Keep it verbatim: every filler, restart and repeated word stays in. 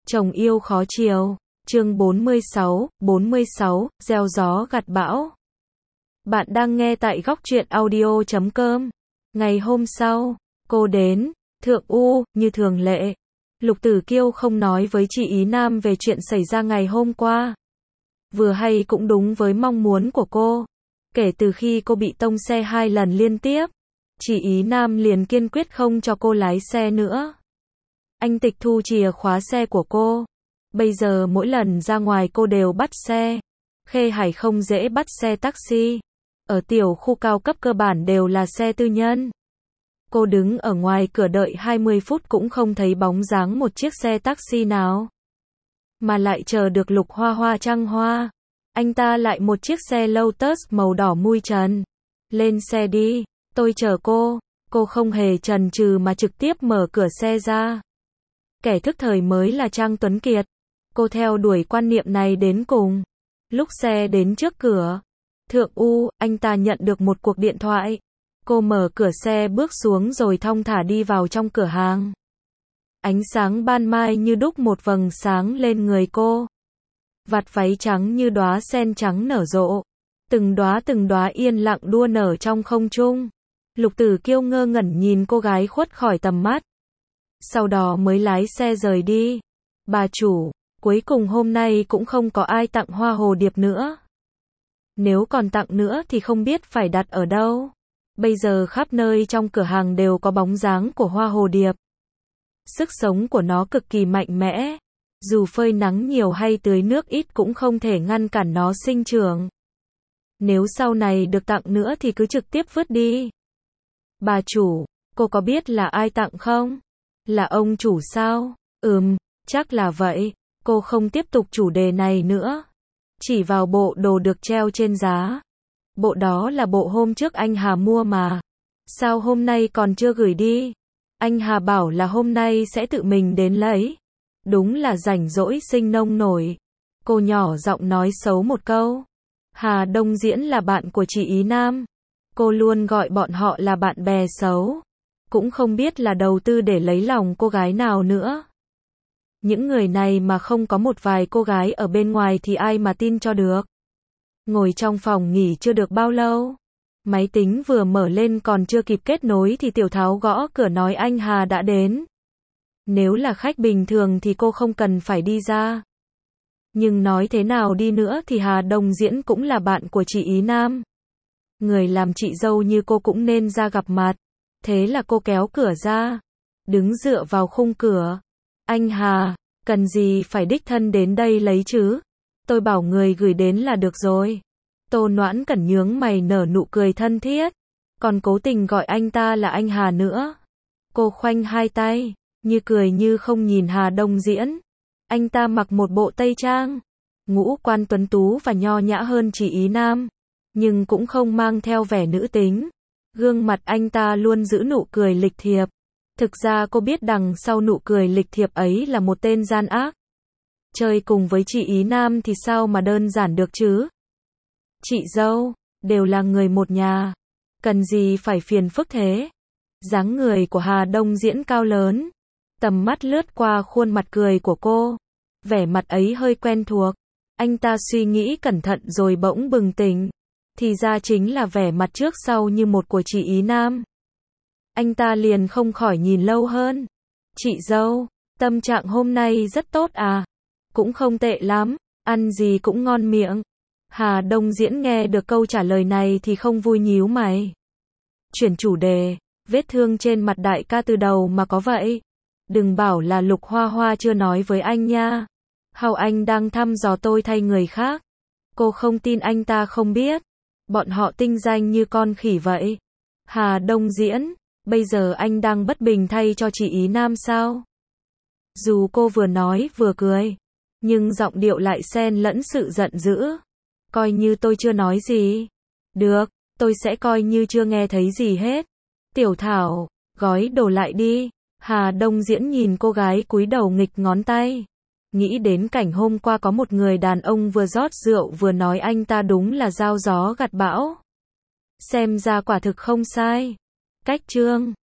Chồng yêu khó chiều. Chương bốn mươi sáu, bốn mươi sáu, gieo gió gặt bão. Bạn đang nghe tại góc truyện audio chấm com. Ngày hôm sau, cô đến, Thượng U, như thường lệ. Lục Tử Kiêu không nói với chị Ý Nam về chuyện xảy ra ngày hôm qua. Vừa hay cũng đúng với mong muốn của cô. Kể từ khi cô bị tông xe hai lần liên tiếp, chị Ý Nam liền kiên quyết không cho cô lái xe nữa. Anh tịch thu chìa khóa xe của cô. Bây giờ mỗi lần ra ngoài cô đều bắt xe. Khê Hải không dễ bắt xe taxi. Ở tiểu khu cao cấp cơ bản đều là xe tư nhân. Cô đứng ở ngoài cửa đợi hai mươi phút cũng không thấy bóng dáng một chiếc xe taxi nào. Mà lại chờ được Lục Hoa Hoa Trăng Hoa. Anh ta lại một chiếc xe Lotus màu đỏ mui trần. Lên xe đi, tôi chờ cô. Cô không hề chần chừ mà trực tiếp mở cửa xe ra. Kẻ thức thời mới là Trang Tuấn Kiệt. Cô theo đuổi quan niệm này đến cùng. Lúc xe đến trước cửa, Thượng U, anh ta nhận được một cuộc điện thoại. Cô mở cửa xe bước xuống rồi thong thả đi vào trong cửa hàng. Ánh sáng ban mai như đúc một vầng sáng lên người cô. Vạt váy trắng như đóa sen trắng nở rộ. Từng đóa từng đóa yên lặng đua nở trong không trung. Lục Tử Kiêu ngơ ngẩn nhìn cô gái khuất khỏi tầm mắt. Sau đó mới lái xe rời đi. Bà chủ, cuối cùng hôm nay cũng không có ai tặng hoa hồ điệp nữa. Nếu còn tặng nữa thì không biết phải đặt ở đâu. Bây giờ khắp nơi trong cửa hàng đều có bóng dáng của hoa hồ điệp. Sức sống của nó cực kỳ mạnh mẽ. Dù phơi nắng nhiều hay tưới nước ít cũng không thể ngăn cản nó sinh trưởng. Nếu sau này được tặng nữa thì cứ trực tiếp vứt đi. Bà chủ, cô có biết là ai tặng không? Là ông chủ sao? Ừm, chắc là vậy. Cô không tiếp tục chủ đề này nữa. Chỉ vào bộ đồ được treo trên giá. Bộ đó là bộ hôm trước anh Hà mua mà. Sao hôm nay còn chưa gửi đi? Anh Hà bảo là hôm nay sẽ tự mình đến lấy. Đúng là rảnh rỗi sinh nông nổi. Cô nhỏ giọng nói xấu một câu. Hà Đông Diễn là bạn của chị Ý Nam. Cô luôn gọi bọn họ là bạn bè xấu. Cũng không biết là đầu tư để lấy lòng cô gái nào nữa. Những người này mà không có một vài cô gái ở bên ngoài thì ai mà tin cho được. Ngồi trong phòng nghỉ chưa được bao lâu. Máy tính vừa mở lên còn chưa kịp kết nối thì Tiểu Tháo gõ cửa nói anh Hà đã đến. Nếu là khách bình thường thì cô không cần phải đi ra. Nhưng nói thế nào đi nữa thì Hà Đông Diễn cũng là bạn của chị Ý Nam. Người làm chị dâu như cô cũng nên ra gặp mặt. Thế là cô kéo cửa ra. Đứng dựa vào khung cửa. Anh Hà, cần gì phải đích thân đến đây lấy chứ? Tôi bảo người gửi đến là được rồi. Tô Noãn Cẩn nhướng mày nở nụ cười thân thiết. Còn cố tình gọi anh ta là anh Hà nữa. Cô khoanh hai tay, như cười như không nhìn Hà Đông Diễn. Anh ta mặc một bộ tây trang. Ngũ quan tuấn tú và nho nhã hơn chị Ý Nam. Nhưng cũng không mang theo vẻ nữ tính. Gương mặt anh ta luôn giữ nụ cười lịch thiệp. Thực ra cô biết đằng sau nụ cười lịch thiệp ấy là một tên gian ác. Chơi cùng với chị Ý Nam thì sao mà đơn giản được chứ? Chị dâu, đều là người một nhà. Cần gì phải phiền phức thế? Dáng người của Hà Đông Diễn cao lớn. Tầm mắt lướt qua khuôn mặt cười của cô. Vẻ mặt ấy hơi quen thuộc. Anh ta suy nghĩ cẩn thận rồi bỗng bừng tỉnh. Thì ra chính là vẻ mặt trước sau như một của chị Ý Nam. Anh ta liền không khỏi nhìn lâu hơn. Chị dâu, tâm trạng hôm nay rất tốt à? Cũng không tệ lắm, ăn gì cũng ngon miệng. Hà Đông Diễn nghe được câu trả lời này thì không vui nhíu mày. Chuyển chủ đề, vết thương trên mặt đại ca từ đầu mà có vậy. Đừng bảo là Lục Hoa Hoa chưa nói với anh nha. Hào Anh đang thăm dò tôi thay người khác. Cô không tin anh ta không biết. Bọn họ tinh danh như con khỉ vậy. Hà Đông Diễn, bây giờ anh đang bất bình thay cho chị Ý Nam sao? Dù cô vừa nói vừa cười, nhưng giọng điệu lại xen lẫn sự giận dữ. Coi như tôi chưa nói gì. Được, tôi sẽ coi như chưa nghe thấy gì hết. Tiểu Thảo, gói đồ lại đi. Hà Đông Diễn nhìn cô gái cúi đầu nghịch ngón tay. Nghĩ đến cảnh hôm qua có một người đàn ông vừa rót rượu vừa nói anh ta đúng là gieo gió gặt bão. Xem ra quả thực không sai. Cách chương